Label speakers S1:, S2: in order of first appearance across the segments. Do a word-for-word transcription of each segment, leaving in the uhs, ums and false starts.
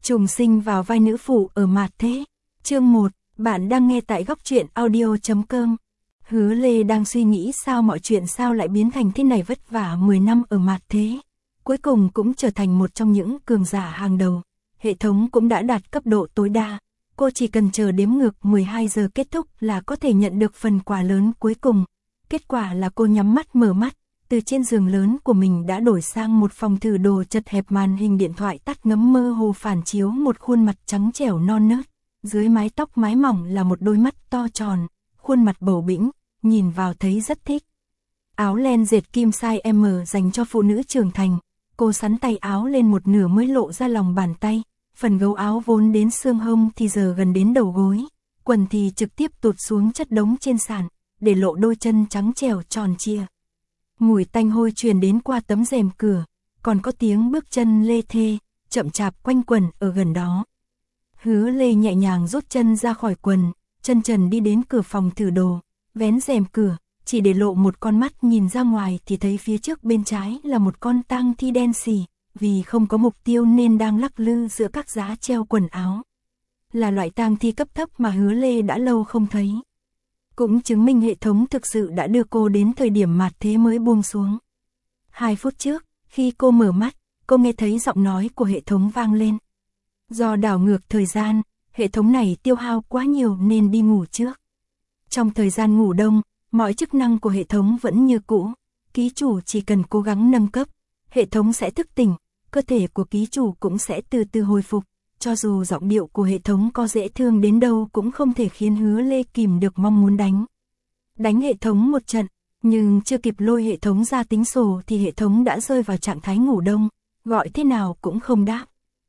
S1: Trùng sinh vào vai nữ phụ ở Mạt Thế. Chương một, bạn đang nghe tại góc truyện audio chấm com. Hứa Lê đang suy nghĩ sao mọi chuyện sao lại biến thành thế này, vất vả mười năm ở Mạt Thế. Cuối cùng cũng trở thành một trong những cường giả hàng đầu. Hệ thống cũng đã đạt cấp độ tối đa. Cô chỉ cần chờ đếm ngược mười hai giờ kết thúc là có thể nhận được phần quà lớn cuối cùng. Kết quả là cô nhắm mắt mở mắt, từ trên giường lớn của mình đã đổi sang một phòng thử đồ chật hẹp, màn hình điện thoại tắt ngấm mơ hồ phản chiếu một khuôn mặt trắng trẻo non nớt. Dưới mái tóc mái mỏng là một đôi mắt to tròn, khuôn mặt bầu bĩnh, nhìn vào thấy rất thích. Áo len dệt kim size M dành cho phụ nữ trưởng thành. Cô xắn tay áo lên một nửa mới lộ ra lòng bàn tay. Phần gấu áo vốn đến xương hông thì giờ gần đến đầu gối. Quần thì trực tiếp tụt xuống chất đống trên sàn, để lộ đôi chân trắng trẻo tròn trịa. Mùi tanh hôi truyền đến qua tấm rèm cửa, còn có tiếng bước chân lê thê, chậm chạp quanh quẩn ở gần đó. Hứa Lê nhẹ nhàng rút chân ra khỏi quần, chân trần đi đến cửa phòng thử đồ, vén rèm cửa, chỉ để lộ một con mắt nhìn ra ngoài thì thấy phía trước bên trái là một con tang thi đen xì, vì không có mục tiêu nên đang lắc lư giữa các giá treo quần áo. Là loại tang thi cấp thấp mà Hứa Lê đã lâu không thấy. Cũng chứng minh hệ thống thực sự đã đưa cô đến thời điểm Mạt Thế mới buông xuống. Hai phút trước, khi cô mở mắt, cô nghe thấy giọng nói của hệ thống vang lên. Do đảo ngược thời gian, hệ thống này tiêu hao quá nhiều nên đi ngủ trước. Trong thời gian ngủ đông, mọi chức năng của hệ thống vẫn như cũ. Ký chủ chỉ cần cố gắng nâng cấp, hệ thống sẽ thức tỉnh, cơ thể của ký chủ cũng sẽ từ từ hồi phục. Cho dù giọng điệu của hệ thống có dễ thương đến đâu cũng không thể khiến Hứa Lê kìm được mong muốn đánh. Đánh hệ thống một trận, nhưng chưa kịp lôi hệ thống ra tính sổ thì hệ thống đã rơi vào trạng thái ngủ đông, gọi thế nào cũng không đáp.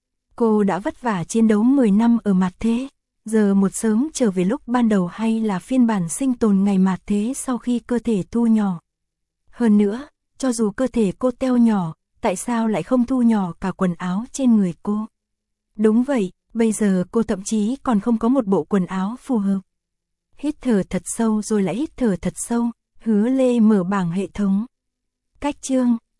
S1: Cô đã vất vả chiến đấu mười năm ở Mạt Thế, giờ một sớm trở về lúc ban đầu hay là phiên bản sinh tồn ngày Mạt Thế sau khi cơ thể thu nhỏ. Hơn nữa, cho dù cơ thể cô teo nhỏ, tại sao lại không thu nhỏ cả quần áo trên người cô? Đúng vậy, bây giờ cô thậm chí còn không có một bộ quần áo phù hợp. Hít thở thật sâu rồi lại hít thở thật sâu, Hứa Lê mở bảng hệ thống. Cách chương,